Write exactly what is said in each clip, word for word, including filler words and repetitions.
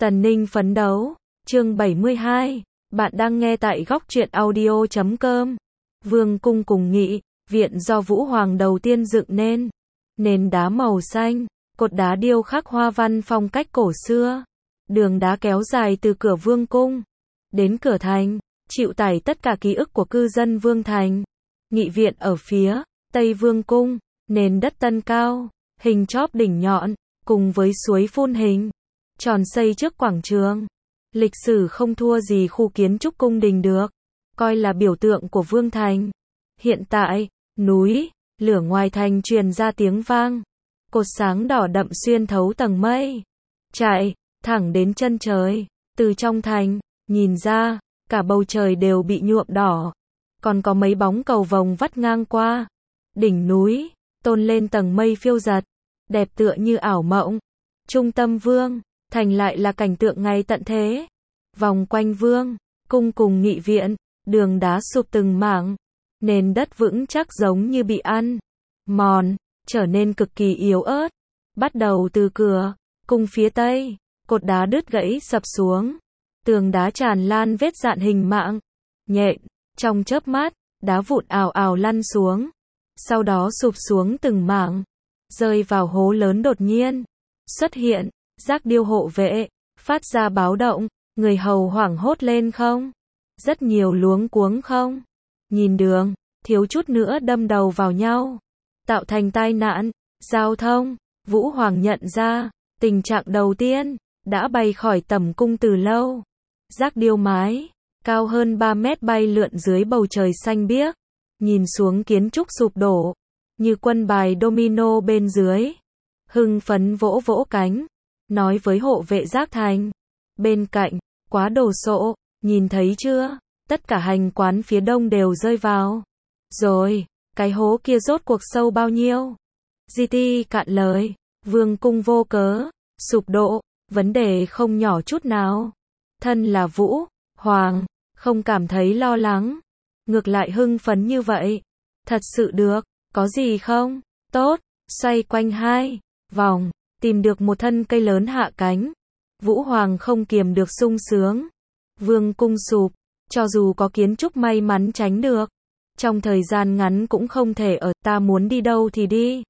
Tần Ninh phấn đấu, chương bảy mươi hai, bạn đang nghe tại góc truyện audio chấm com. Vương cung cùng nghị, viện do Vũ Hoàng đầu tiên dựng nên. Nền đá màu xanh, cột đá điêu khắc hoa văn phong cách cổ xưa. Đường đá kéo dài từ cửa Vương cung đến cửa thành, chịu tải tất cả ký ức của cư dân Vương thành. Nghị viện ở phía Tây Vương cung, nền đất tân cao, hình chóp đỉnh nhọn, cùng với suối phun hình tròn xây trước quảng trường. Lịch sử không thua gì khu kiến trúc cung đình được, coi là biểu tượng của Vương thành. Hiện tại, núi, lửa ngoài thành truyền ra tiếng vang. Cột sáng đỏ đậm xuyên thấu tầng mây, chạy thẳng đến chân trời. Từ trong thành, nhìn ra, cả bầu trời đều bị nhuộm đỏ. Còn có mấy bóng cầu vồng vắt ngang qua đỉnh núi, tôn lên tầng mây phiêu dật, đẹp tựa như ảo mộng. Trung tâm Vương thành lại là cảnh tượng ngày tận thế. Vòng quanh Vương cung cùng nghị viện, đường đá sụp từng mảng, nền đất vững chắc giống như bị ăn mòn, trở nên cực kỳ yếu ớt. Bắt đầu từ cửa cung phía Tây, cột đá đứt gãy sập xuống, tường đá tràn lan vết dạn hình mạng nhện. Trong chớp mắt, đá vụn ào ào lăn xuống, sau đó sụp xuống từng mảng, rơi vào hố lớn. Đột nhiên xuất hiện giác điêu hộ vệ, phát ra báo động. Người hầu hoảng hốt lên không? Rất nhiều luống cuống không? Nhìn đường, thiếu chút nữa đâm đầu vào nhau, tạo thành tai nạn giao thông. Vũ Hoàng nhận ra, tình trạng đầu tiên đã bay khỏi tầm cung từ lâu. Giác điêu mái cao hơn ba mét bay lượn dưới bầu trời xanh biếc, nhìn xuống kiến trúc sụp đổ, như quân bài domino bên dưới. Hưng phấn vỗ vỗ cánh, nói với hộ vệ giác thành bên cạnh, quá đồ sộ, nhìn thấy chưa, tất cả hành quán phía đông đều rơi vào rồi, cái hố kia rốt cuộc sâu bao nhiêu? giê tê cạn lời, Vương cung vô cớ sụp đổ, vấn đề không nhỏ chút nào. Thân là Vũ Hoàng, không cảm thấy lo lắng, ngược lại hưng phấn như vậy. Thật sự được, có gì không? Tốt, xoay quanh hai vòng, tìm được một thân cây lớn hạ cánh. Vũ Hoàng không kiềm được sung sướng. Vương cung sụp, cho dù có kiến trúc may mắn tránh được, trong thời gian ngắn cũng không thể ở. Ta muốn đi đâu thì đi.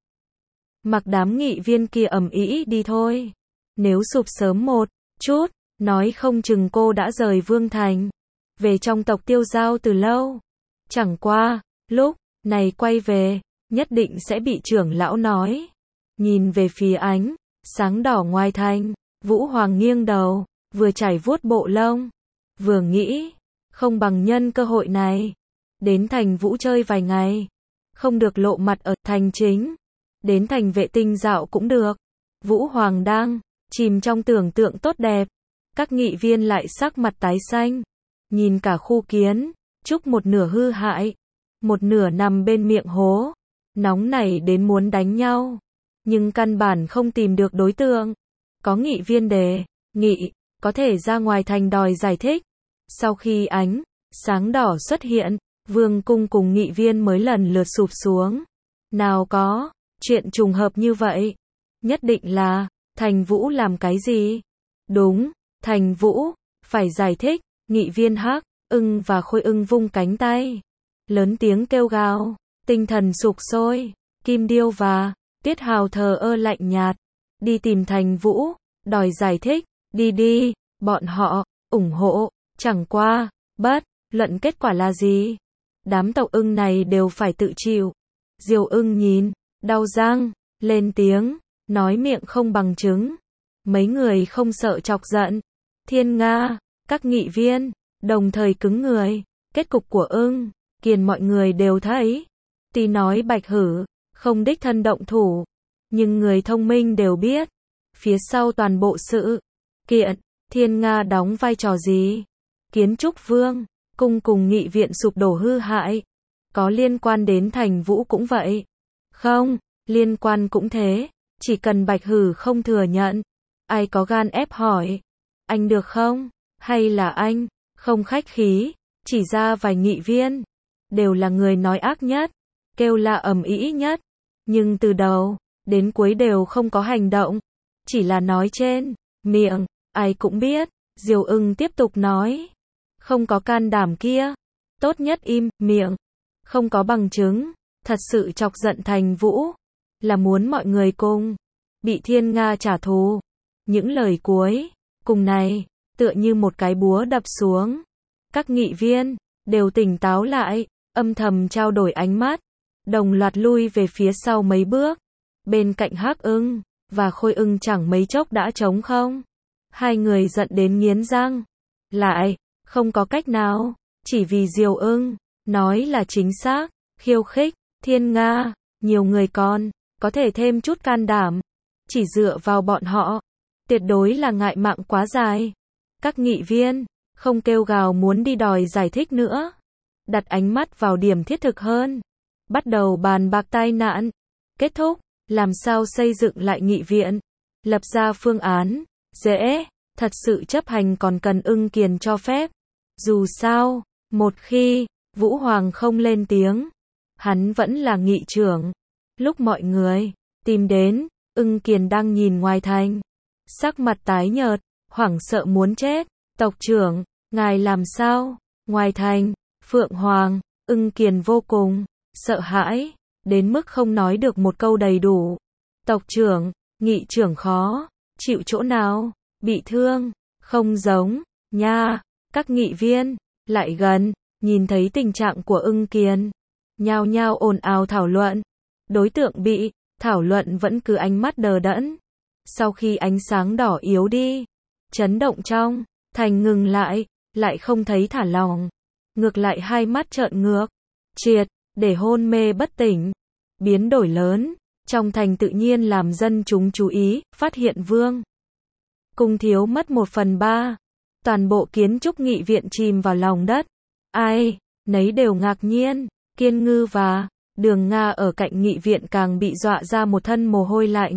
Mặc đám nghị viên kia ầm ĩ đi thôi. Nếu sụp sớm một chút, nói không chừng cô đã rời Vương thành, về trong tộc tiêu giao từ lâu. Chẳng qua, lúc này quay về, nhất định sẽ bị trưởng lão nói. Nhìn về phía ánh sáng đỏ ngoài thành, Vũ Hoàng nghiêng đầu, vừa chải vuốt bộ lông, vừa nghĩ, không bằng nhân cơ hội này, đến thành Vũ chơi vài ngày. Không được lộ mặt ở thành chính, đến thành Vệ Tinh dạo cũng được. Vũ Hoàng đang chìm trong tưởng tượng tốt đẹp, các nghị viên lại sắc mặt tái xanh. Nhìn cả khu kiến trúc một nửa hư hại, một nửa nằm bên miệng hố, nóng nảy đến muốn đánh nhau, nhưng căn bản không tìm được đối tượng. Có nghị viên đề nghị có thể ra ngoài thành đòi giải thích. Sau khi ánh sáng đỏ xuất hiện, Vương cung cùng nghị viên mới lần lượt sụp xuống. Nào có chuyện trùng hợp như vậy, nhất định là thành Vũ làm cái gì? Đúng, thành Vũ phải giải thích. Nghị viên Hắc Ưng và Khôi Ưng vung cánh tay, lớn tiếng kêu gào, tinh thần sục sôi. Kim Điêu và Tiết Hào thờ ơ lạnh nhạt, đi tìm thành Vũ, đòi giải thích. Đi đi, bọn họ ủng hộ, chẳng qua, bất luận kết quả là gì, đám tộc ưng này đều phải tự chịu. Diều Ưng nhìn, đau răng, lên tiếng, nói miệng không bằng chứng. Mấy người không sợ chọc giận Thiên Nga, các nghị viên đồng thời cứng người. Kết cục của Ưng Kiền mọi người đều thấy. Tuy nói Bạch Hử không đích thân động thủ, nhưng người thông minh đều biết, phía sau toàn bộ sự kiện, Thiên Nga đóng vai trò gì. Kiến trúc Vương cung cùng nghị viện sụp đổ hư hại, có liên quan đến thành Vũ cũng vậy. Không liên quan cũng thế, chỉ cần Bạch Hử không thừa nhận, ai có gan ép hỏi, anh được không? Hay là anh không khách khí, chỉ ra vài nghị viên, đều là người nói ác nhất, kêu la ầm ĩ nhất, nhưng từ đầu đến cuối đều không có hành động, chỉ là nói trên miệng. Ai cũng biết, Diều Ưng tiếp tục nói. Không có can đảm kia. Tốt nhất im miệng. Không có bằng chứng. Thật sự chọc giận Thành Vũ. Là muốn mọi người cùng. Bị Thiên Nga trả thù. Những lời cuối. Cùng này. Tựa như một cái búa đập xuống. Các nghị viên. Đều tỉnh táo lại. Âm thầm trao đổi ánh mắt. Đồng loạt lui về phía sau mấy bước. Bên cạnh Hắc Ưng. Và Khôi Ưng chẳng mấy chốc đã trống không. Hai người giận đến nghiến răng. Lại. Không có cách nào. Chỉ vì Diều Ưng. Nói là chính xác. Khiêu khích. Thiên Nga. Nhiều người còn. Có thể thêm chút can đảm. Chỉ dựa vào bọn họ. Tuyệt đối là ngại mạng quá dài. Các nghị viên. Không kêu gào muốn đi đòi giải thích nữa. Đặt ánh mắt vào điểm thiết thực hơn. Bắt đầu bàn bạc tai nạn. Kết thúc. Làm sao xây dựng lại nghị viện. Lập ra phương án. Dễ. Thật sự chấp hành còn cần Ưng Kiền cho phép. Dù sao. Một khi. Vũ Hoàng không lên tiếng. Hắn vẫn là nghị trưởng. Lúc mọi người. Tìm đến. Ưng Kiền đang nhìn ngoài thành. Sắc mặt tái nhợt. Hoảng sợ muốn chết. Tộc trưởng. Ngài làm sao? Ngoài thành. Phượng Hoàng. Ưng Kiền vô cùng. Sợ hãi. Đến mức không nói được một câu đầy đủ. Tộc trưởng. Nghị trưởng khó. Chịu chỗ nào? Bị thương. Không giống. Nha. Các nghị viên. Lại gần. Nhìn thấy tình trạng của Ưng Kiền. Nhao nhao ồn ào thảo luận. Đối tượng bị. Thảo luận vẫn cứ ánh mắt đờ đẫn. Sau khi ánh sáng đỏ yếu đi. Chấn động trong. Thành ngừng lại. Lại không thấy thả lỏng. Ngược lại hai mắt trợn ngược. Triệt. Để hôn mê bất tỉnh. Biến đổi lớn. Trong thành tự nhiên làm dân chúng chú ý. Phát hiện Vương Cung thiếu mất một phần ba. Toàn bộ kiến trúc nghị viện chìm vào lòng đất. Ai nấy đều ngạc nhiên. Kiên Ngư và Đường Nga ở cạnh nghị viện càng bị dọa ra một thân mồ hôi lạnh.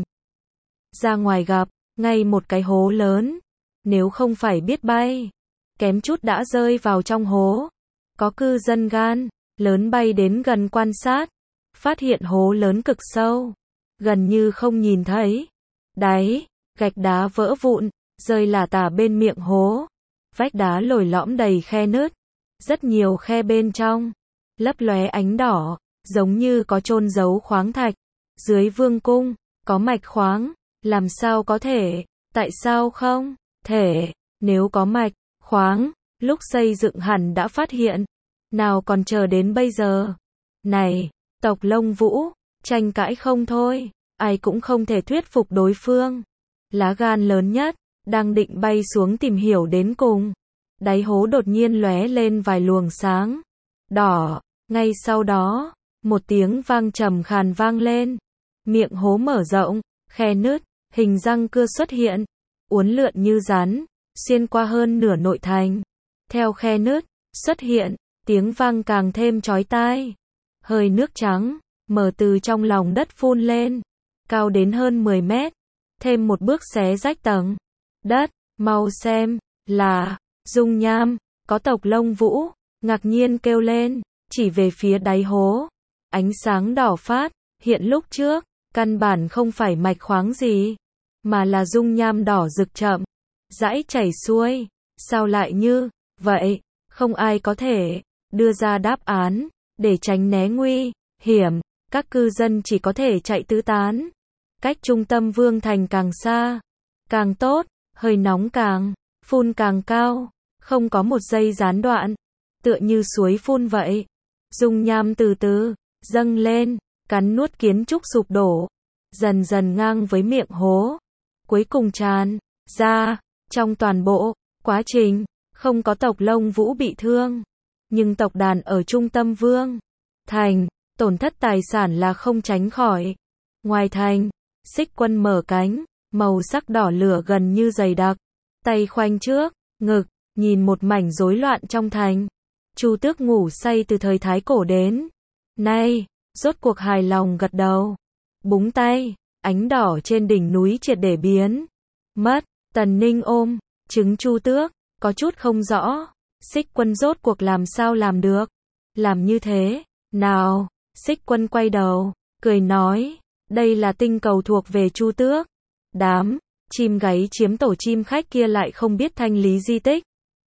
Ra ngoài gặp. Ngay một cái hố lớn. Nếu không phải biết bay. Kém chút đã rơi vào trong hố. Có cư dân gan lớn bay đến gần quan sát. Phát hiện hố lớn cực sâu. Gần như không nhìn thấy. Đáy. Gạch đá vỡ vụn. Rơi lả tả bên miệng hố. Vách đá lồi lõm đầy khe nứt. Rất nhiều khe bên trong. Lấp lóe ánh đỏ. Giống như có chôn giấu khoáng thạch. Dưới vương cung. Có mạch khoáng. Làm sao có thể? Tại sao không? Thể. Nếu có mạch khoáng. Lúc xây dựng hẳn đã phát hiện. Nào còn chờ đến bây giờ. Này. Tộc Lông Vũ. Tranh cãi không thôi. Ai cũng không thể thuyết phục đối phương. Lá gan lớn nhất. Đang định bay xuống tìm hiểu đến cùng. Đáy hố đột nhiên lóe lên vài luồng sáng. Đỏ. Ngay sau đó. Một tiếng vang trầm khàn vang lên. Miệng hố mở rộng. Khe nứt. Hình răng cưa xuất hiện. Uốn lượn như rắn. Xuyên qua hơn nửa nội thành. Theo khe nứt. Xuất hiện. Tiếng vang càng thêm chói tai. Hơi nước trắng. Mở từ trong lòng đất phun lên. Cao đến hơn mười mét. Thêm một bước xé rách tầng đất. Mau xem. Là. Dung nham. Có tộc Lông Vũ. Ngạc nhiên kêu lên. Chỉ về phía đáy hố. Ánh sáng đỏ phát. Hiện lúc trước. Căn bản không phải mạch khoáng gì. Mà là dung nham đỏ rực chậm. Dãi chảy xuôi. Sao lại như vậy? Không ai có thể đưa ra đáp án. Để tránh né nguy hiểm. Các cư dân chỉ có thể chạy tứ tán. Cách trung tâm vương thành càng xa. Càng tốt. Hơi nóng càng phun càng cao. Không có một giây gián đoạn. Tựa như suối phun vậy. Dung nham từ từ dâng lên. Cắn nuốt kiến trúc sụp đổ. Dần dần ngang với miệng hố. Cuối cùng tràn ra. Trong toàn bộ quá trình. Không có tộc Lông Vũ bị thương. Nhưng tộc đàn ở trung tâm vương thành. Tổn thất tài sản là không tránh khỏi. Ngoài thành. Xích Quân mở cánh. Màu sắc đỏ lửa gần như dày đặc. Tay khoanh trước. Ngực. Nhìn một mảnh rối loạn trong thành. Chu Tước ngủ say từ thời Thái Cổ đến nay. Rốt cuộc hài lòng gật đầu. Búng tay. Ánh đỏ trên đỉnh núi triệt để biến mất. Tần Ninh ôm trứng Chu Tước. Có chút không rõ. Xích Quân rốt cuộc làm sao làm được. Làm như thế nào? Xích Quân quay đầu. Cười nói. Đây là tinh cầu thuộc về Chu Tước. Đám chim gáy chiếm tổ chim khách kia lại không biết thanh lý di tích.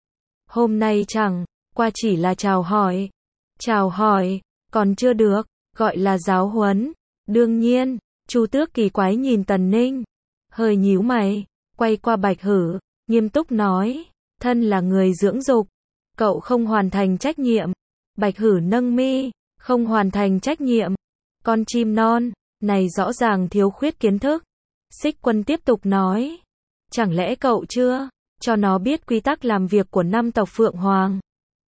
Hôm nay chẳng qua chỉ là chào hỏi. Chào hỏi, còn chưa được, gọi là giáo huấn. Đương nhiên, Chu Tước kỳ quái nhìn Tần Ninh, hơi nhíu mày, quay qua Bạch Hử, nghiêm túc nói, thân là người dưỡng dục, cậu không hoàn thành trách nhiệm. Bạch Hử nâng mi, không hoàn thành trách nhiệm. Con chim non, này rõ ràng thiếu khuyết kiến thức. Xích Quân tiếp tục nói, chẳng lẽ cậu chưa cho nó biết quy tắc làm việc của năm tộc Phượng Hoàng?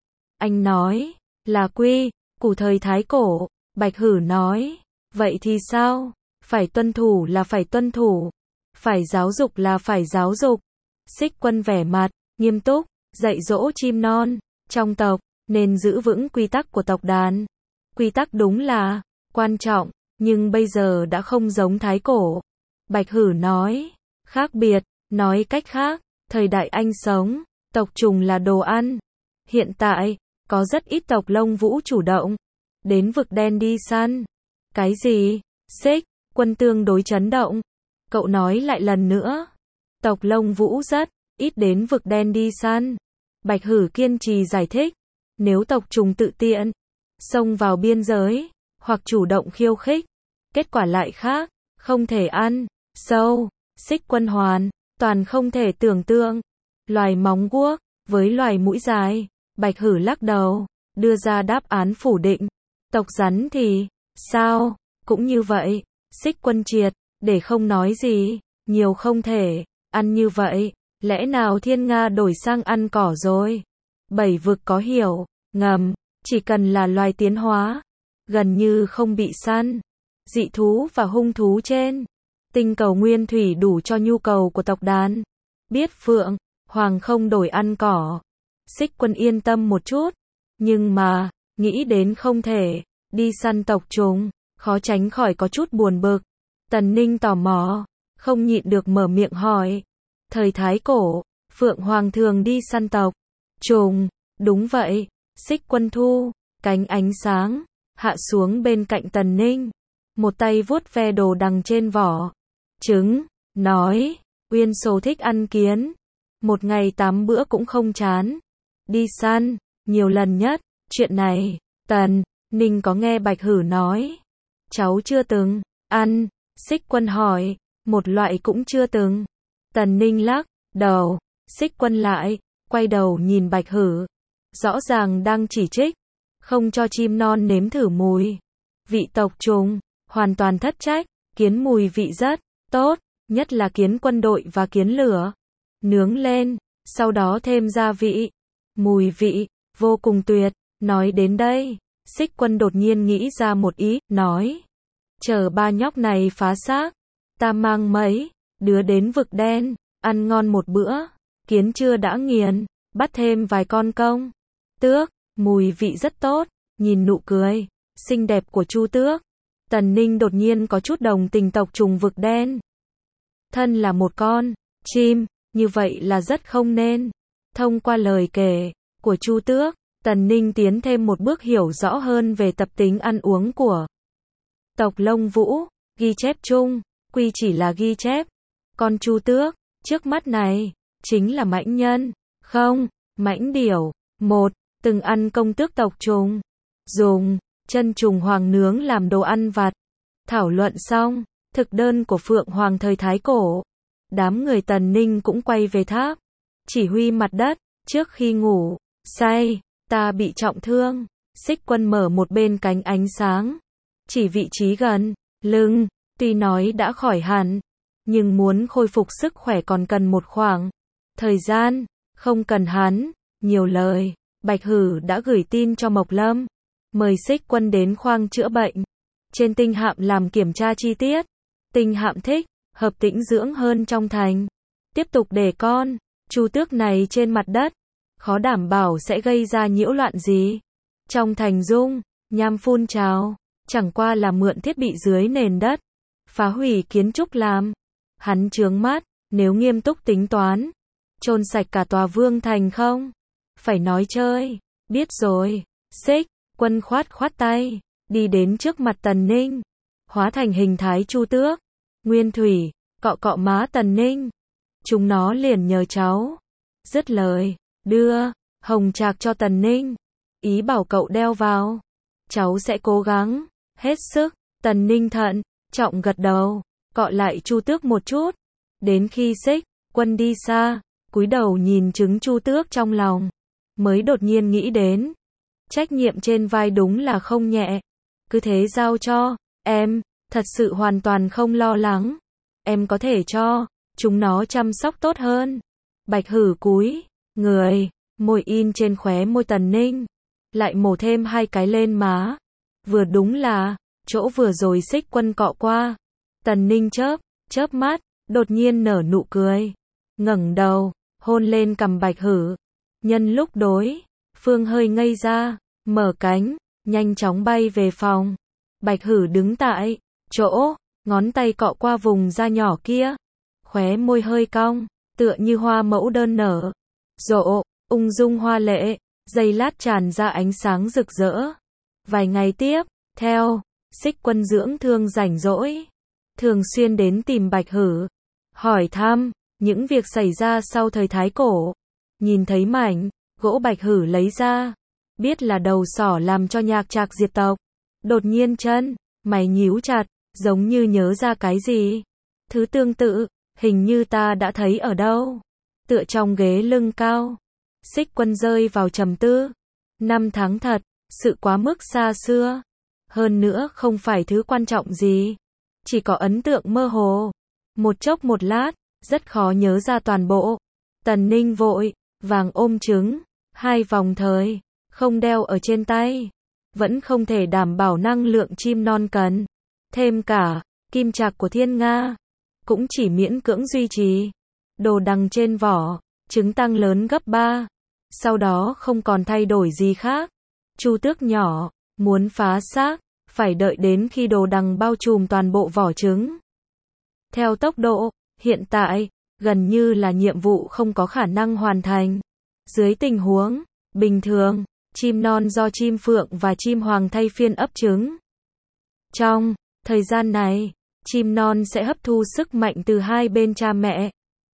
Anh nói, là quy củ thời Thái Cổ. Bạch Hử nói, vậy thì sao? Phải tuân thủ là phải tuân thủ, phải giáo dục là phải giáo dục. Xích Quân vẻ mặt nghiêm túc, dạy dỗ chim non trong tộc nên giữ vững quy tắc của tộc đàn. Quy tắc đúng là quan trọng, nhưng bây giờ đã không giống Thái Cổ. Bạch Hử nói, khác biệt, nói cách khác, thời đại anh sống, tộc trùng là đồ ăn. Hiện tại, có rất ít tộc lông vũ chủ động đến vực đen đi săn. Cái gì? Xích Quân tương đối chấn động. Cậu nói lại lần nữa. Tộc lông vũ rất ít đến vực đen đi săn. Bạch Hử kiên trì giải thích. Nếu tộc trùng tự tiện xông vào biên giới, hoặc chủ động khiêu khích, kết quả lại khác, không thể ăn sâu. Xích Quân hoàn toàn không thể tưởng tượng. Loài móng guốc với loài mũi dài. Bạch Hử lắc đầu, đưa ra đáp án phủ định. Tộc rắn thì sao? Cũng như vậy. Xích Quân triệt để không nói gì, nhiều không thể ăn như vậy. Lẽ nào thiên nga đổi sang ăn cỏ rồi? Bảy vực có hiểu ngầm, chỉ cần là loài tiến hóa, gần như không bị săn. Dị thú và hung thú trên tinh cầu nguyên thủy đủ cho nhu cầu của tộc đàn. Biết Phượng Hoàng không đổi ăn cỏ, Xích Quân yên tâm một chút. Nhưng mà, nghĩ đến không thể đi săn tộc trùng, khó tránh khỏi có chút buồn bực. Tần Ninh tò mò, không nhịn được mở miệng hỏi. Thời Thái Cổ, Phượng Hoàng thường đi săn tộc trùng. Đúng vậy. Xích Quân thu cánh ánh sáng, hạ xuống bên cạnh Tần Ninh, một tay vuốt ve đồ đằng trên vỏ trứng, nói, Uyên Sô thích ăn kiến, một ngày tám bữa cũng không chán. Đi săn nhiều lần nhất. Chuyện này Tần Ninh có nghe Bạch Hử nói. Cháu chưa từng ăn. Xích Quân hỏi, một loại cũng chưa từng. Tần Ninh lắc đầu. Xích Quân lại quay đầu nhìn Bạch Hử, rõ ràng đang chỉ trích, không cho chim non nếm thử mùi vị tộc trùng, hoàn toàn thất trách. Kiến mùi vị rất tốt, nhất là kiến quân đội và kiến lửa, nướng lên, sau đó thêm gia vị, mùi vị vô cùng tuyệt. Nói đến đây, Xích Quân đột nhiên nghĩ ra một ý, nói, chờ ba nhóc này phá xác, ta mang mấy đứa đến vực đen, ăn ngon một bữa. Kiến chưa đã nghiền, bắt thêm vài con công tước, mùi vị rất tốt. Nhìn nụ cười xinh đẹp của Chu Tước, Tần Ninh đột nhiên có chút đồng tình tộc trùng vực đen. Thân là một con chim, như vậy là rất không nên. Thông qua lời kể của Chu Tước, Tần Ninh tiến thêm một bước hiểu rõ hơn về tập tính ăn uống của tộc lông vũ. Ghi chép chung, quy chỉ là ghi chép. Con Chu Tước trước mắt này chính là mãnh nhân, không, mãnh điểu. Một, từng ăn công tước tộc trùng, dùng chân trùng hoàng nướng làm đồ ăn vặt. Thảo luận xong thực đơn của Phượng Hoàng thời Thái Cổ, đám người Tần Ninh cũng quay về tháp chỉ huy mặt đất. Trước khi ngủ say, ta bị trọng thương. Xích Quân mở một bên cánh ánh sáng, chỉ vị trí gần lưng. Tuy nói đã khỏi hẳn, nhưng muốn khôi phục sức khỏe còn cần một khoảng thời gian. Không cần hắn nhiều lời, Bạch Hử đã gửi tin cho Mộc Lâm, mời Xích Quân đến khoang chữa bệnh trên tinh hạm làm kiểm tra chi tiết. Tinh hạm thích hợp tĩnh dưỡng hơn trong thành. Tiếp tục để con Chu Tước này trên mặt đất, khó đảm bảo sẽ gây ra nhiễu loạn gì. Trong thành dung nham phun trào, chẳng qua là mượn thiết bị dưới nền đất, phá hủy kiến trúc làm hắn chướng mắt. Nếu nghiêm túc tính toán, chôn sạch cả tòa vương thành không phải nói chơi. Biết rồi. Xích Quân khoát khoát tay, đi đến trước mặt Tần Ninh, hóa thành hình thái Chu Tước. Nguyên thủy cọ cọ má Tần Ninh, chúng nó liền nhờ cháu. Dứt lời, đưa hồng trạc cho Tần Ninh, ý bảo cậu đeo vào. Cháu sẽ cố gắng, hết sức. Tần Ninh thận trọng gật đầu, cọ lại Chu Tước một chút. Đến khi Xích Quân đi xa, cúi đầu nhìn trứng Chu Tước trong lòng, mới đột nhiên nghĩ đến, trách nhiệm trên vai đúng là không nhẹ. Cứ thế giao cho em, thật sự hoàn toàn không lo lắng. Em có thể cho chúng nó chăm sóc tốt hơn. Bạch Hử cúi người, môi in trên khóe môi Tần Ninh, lại mổ thêm hai cái lên má. Vừa đúng là chỗ vừa rồi Xích Quân cọ qua. Tần Ninh chớp chớp mắt, đột nhiên nở nụ cười, ngẩng đầu, hôn lên cằm Bạch Hử. Nhân lúc đối phương hơi ngây ra, mở cánh, nhanh chóng bay về phòng. Bạch Hử đứng tại chỗ, ngón tay cọ qua vùng da nhỏ kia, khóe môi hơi cong, tựa như hoa mẫu đơn nở rộ, ung dung hoa lệ, giây lát tràn ra ánh sáng rực rỡ. Vài ngày tiếp theo, Xích Quân dưỡng thương rảnh rỗi, thường xuyên đến tìm Bạch Hử, hỏi thăm những việc xảy ra sau thời Thái Cổ. Nhìn thấy mảnh gỗ Bạch Hử lấy ra, biết là đầu sỏ làm cho Nhạc Trạc diệt tộc. Đột nhiên chân mày nhíu chặt, giống như nhớ ra cái gì. Thứ tương tự, hình như ta đã thấy ở đâu. Tựa trong ghế lưng cao, Xích Quân rơi vào trầm tư. Năm tháng thật sự quá mức xa xưa, hơn nữa không phải thứ quan trọng gì, chỉ có ấn tượng mơ hồ. Một chốc một lát, rất khó nhớ ra toàn bộ. Tần Ninh vội vàng ôm trứng, hai vòng thời không đeo ở trên tay, vẫn không thể đảm bảo năng lượng chim non cần. Thêm cả kim trạc của Thiên Nga, cũng chỉ miễn cưỡng duy trì. Đồ đằng trên vỏ trứng tăng lớn gấp ba, sau đó không còn thay đổi gì khác. Chu Tước nhỏ muốn phá xác, phải đợi đến khi đồ đằng bao trùm toàn bộ vỏ trứng. Theo tốc độ hiện tại, gần như là nhiệm vụ không có khả năng hoàn thành. Dưới tình huống bình thường, chim non do chim phượng và chim hoàng thay phiên ấp trứng. Trong thời gian này, chim non sẽ hấp thu sức mạnh từ hai bên cha mẹ.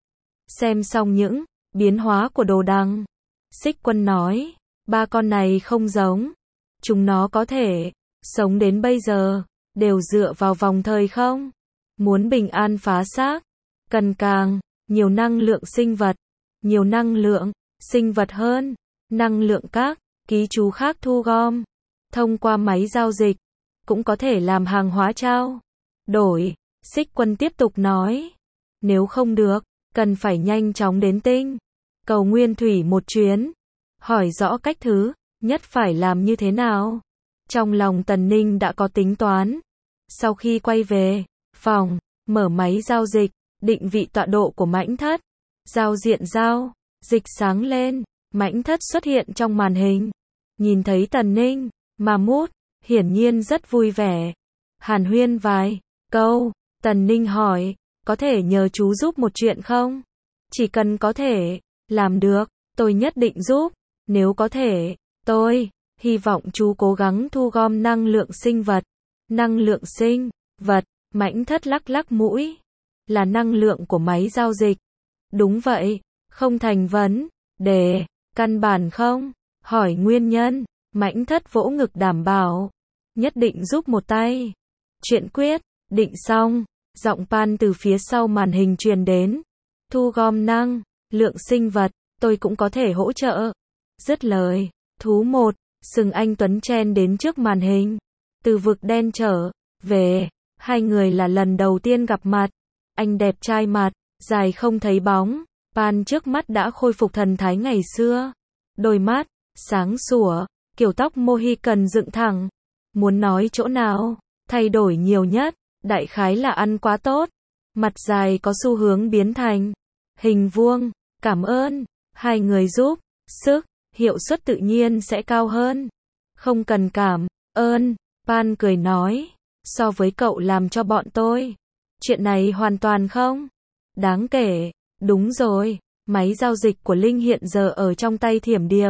Xem xong những biến hóa của đồ đằng, Xích Quân nói, ba con này không giống. Chúng nó có thể sống đến bây giờ, đều dựa vào vòng thời không. Muốn bình an phá xác, cần càng nhiều năng lượng sinh vật, nhiều năng lượng sinh vật hơn, năng lượng các ký chú khác thu gom, thông qua máy giao dịch, cũng có thể làm hàng hóa trao đổi. Xích Quân tiếp tục nói, nếu không được, cần phải nhanh chóng đến tinh cầu Nguyên Thủy một chuyến, hỏi rõ cách thứ nhất phải làm như thế nào. Trong lòng Tần Ninh đã có tính toán. Sau khi quay về phòng, mở máy giao dịch, định vị tọa độ của mãnh thất. Giao diện giao dịch sáng lên, mãnh thất xuất hiện trong màn hình. Nhìn thấy Tần Ninh, mà mút, hiển nhiên rất vui vẻ. Hàn huyên vài câu, Tần Ninh hỏi, có thể nhờ chú giúp một chuyện không? Chỉ cần có thể làm được, tôi nhất định giúp. Nếu có thể, tôi hy vọng chú cố gắng thu gom năng lượng sinh vật. Năng lượng sinh vật, mãnh thất lắc lắc mũi, là năng lượng của máy giao dịch. Đúng vậy, không thành vấn đề, căn bản không. Hỏi nguyên nhân, mãnh thất vỗ ngực đảm bảo, nhất định giúp một tay. Chuyện quyết định xong, giọng Pan từ phía sau màn hình truyền đến. Thu gom năng lượng sinh vật, tôi cũng có thể hỗ trợ. Dứt lời, thú một, Sừng Anh Tuấn chen đến trước màn hình. Từ vực đen trở về, hai người là lần đầu tiên gặp mặt. Anh đẹp trai mặt dài không thấy bóng, Pan trước mắt đã khôi phục thần thái ngày xưa. Đôi mắt sáng sủa, kiểu tóc Mohican dựng thẳng. Muốn nói chỗ nào thay đổi nhiều nhất, đại khái là ăn quá tốt. Mặt dài có xu hướng biến thành hình vuông. Cảm ơn, hai người giúp sức, hiệu suất tự nhiên sẽ cao hơn. Không cần cảm ơn, Pan cười nói, so với cậu làm cho bọn tôi, chuyện này hoàn toàn không đáng kể. Đúng rồi, máy giao dịch của Linh hiện giờ ở trong tay Thiểm Điệp.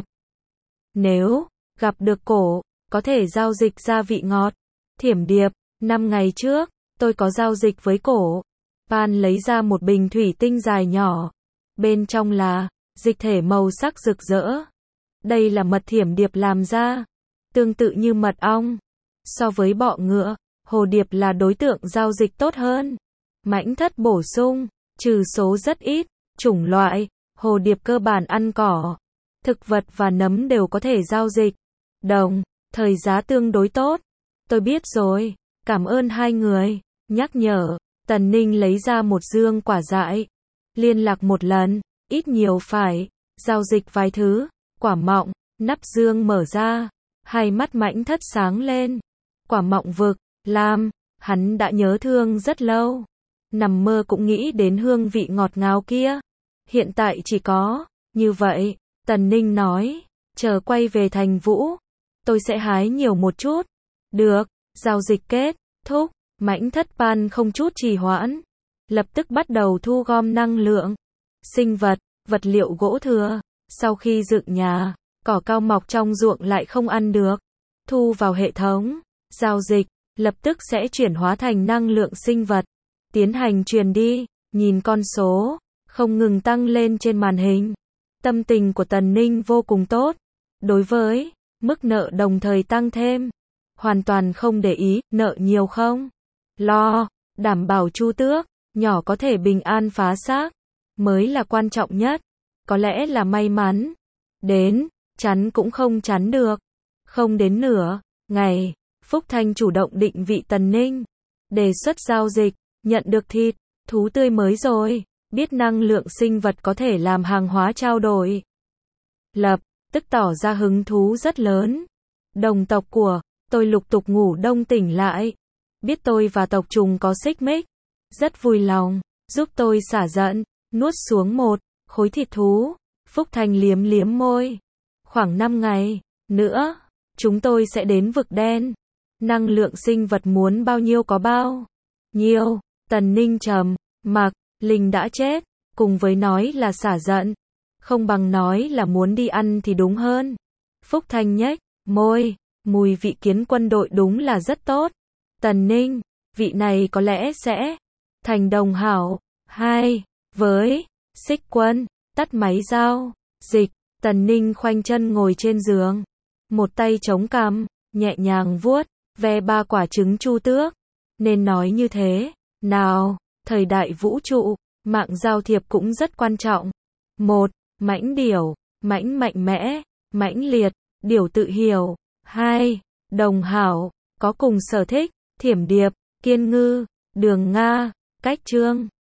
Nếu gặp được cổ, có thể giao dịch ra vị ngọt. Thiểm Điệp, năm ngày trước, tôi có giao dịch với cổ. Pan lấy ra một bình thủy tinh dài nhỏ. Bên trong là dịch thể màu sắc rực rỡ. Đây là mật thiểm điệp làm ra. Tương tự như mật ong. So với bọ ngựa, hồ điệp là đối tượng giao dịch tốt hơn. Mãnh thất bổ sung, trừ số rất ít, chủng loại, hồ điệp cơ bản ăn cỏ. Thực vật và nấm đều có thể giao dịch. Đồng, thời giá tương đối tốt. Tôi biết rồi, cảm ơn hai người. Nhắc nhở, Tần Ninh lấy ra một dương quả dại. Liên lạc một lần, ít nhiều phải, giao dịch vài thứ, quả mọng, nắp dương mở ra. Hai mắt Mãnh thất sáng lên. Quả mọng vực, lam, hắn đã nhớ thương rất lâu. Nằm mơ cũng nghĩ đến hương vị ngọt ngào kia. Hiện tại chỉ có, như vậy, Tần Ninh nói, chờ quay về thành Vũ, tôi sẽ hái nhiều một chút. Được, giao dịch kết thúc, Mãnh thất Pan không chút trì hoãn. Lập tức bắt đầu thu gom năng lượng. Sinh vật, vật liệu gỗ thừa. Sau khi dựng nhà, cỏ cao mọc trong ruộng lại không ăn được. Thu vào hệ thống, giao dịch, lập tức sẽ chuyển hóa thành năng lượng sinh vật. Tiến hành truyền đi, nhìn con số, không ngừng tăng lên trên màn hình. Tâm tình của Tần Ninh vô cùng tốt. Đối với mức nợ đồng thời tăng thêm, hoàn toàn không để ý, nợ nhiều không? Lo, đảm bảo Chu Tước, nhỏ có thể bình an phá xác, mới là quan trọng nhất. Có lẽ là may mắn. Đến, chắn cũng không chắn được. Không đến nửa ngày, Phúc Thanh chủ động định vị Tần Ninh. Đề xuất giao dịch, nhận được thịt, thú tươi mới rồi, biết năng lượng sinh vật có thể làm hàng hóa trao đổi. Lập tức tỏ ra hứng thú rất lớn. Đồng tộc của tôi lục tục ngủ đông tỉnh lại. Biết tôi và tộc trùng có xích mích. Rất vui lòng, giúp tôi xả giận, nuốt xuống một khối thịt thú. Phúc Thanh liếm liếm môi. Khoảng năm ngày nữa, chúng tôi sẽ đến vực đen. Năng lượng sinh vật muốn bao nhiêu có bao nhiêu. Tần Ninh trầm mặc, Linh đã chết, cùng với nói là xả giận, không bằng nói là muốn đi ăn thì đúng hơn. Phúc Thanh nhếch môi, mùi vị kiến quân đội đúng là rất tốt. Tần Ninh, vị này có lẽ sẽ thành đồng hảo. Hai, với Xích Quân, tắt máy giao dịch. Tần Ninh khoanh chân ngồi trên giường, một tay chống cằm, nhẹ nhàng vuốt ve ba quả trứng Chu Tước. Nên nói như thế nào, thời đại vũ trụ, mạng giao thiệp cũng rất quan trọng. Một, mãnh điểu, mãnh mạnh mẽ, mãnh liệt, điểu tự hiểu. Hai, đồng hảo, có cùng sở thích, thiểm điệp, kiên ngư, đường Nga, cách trương.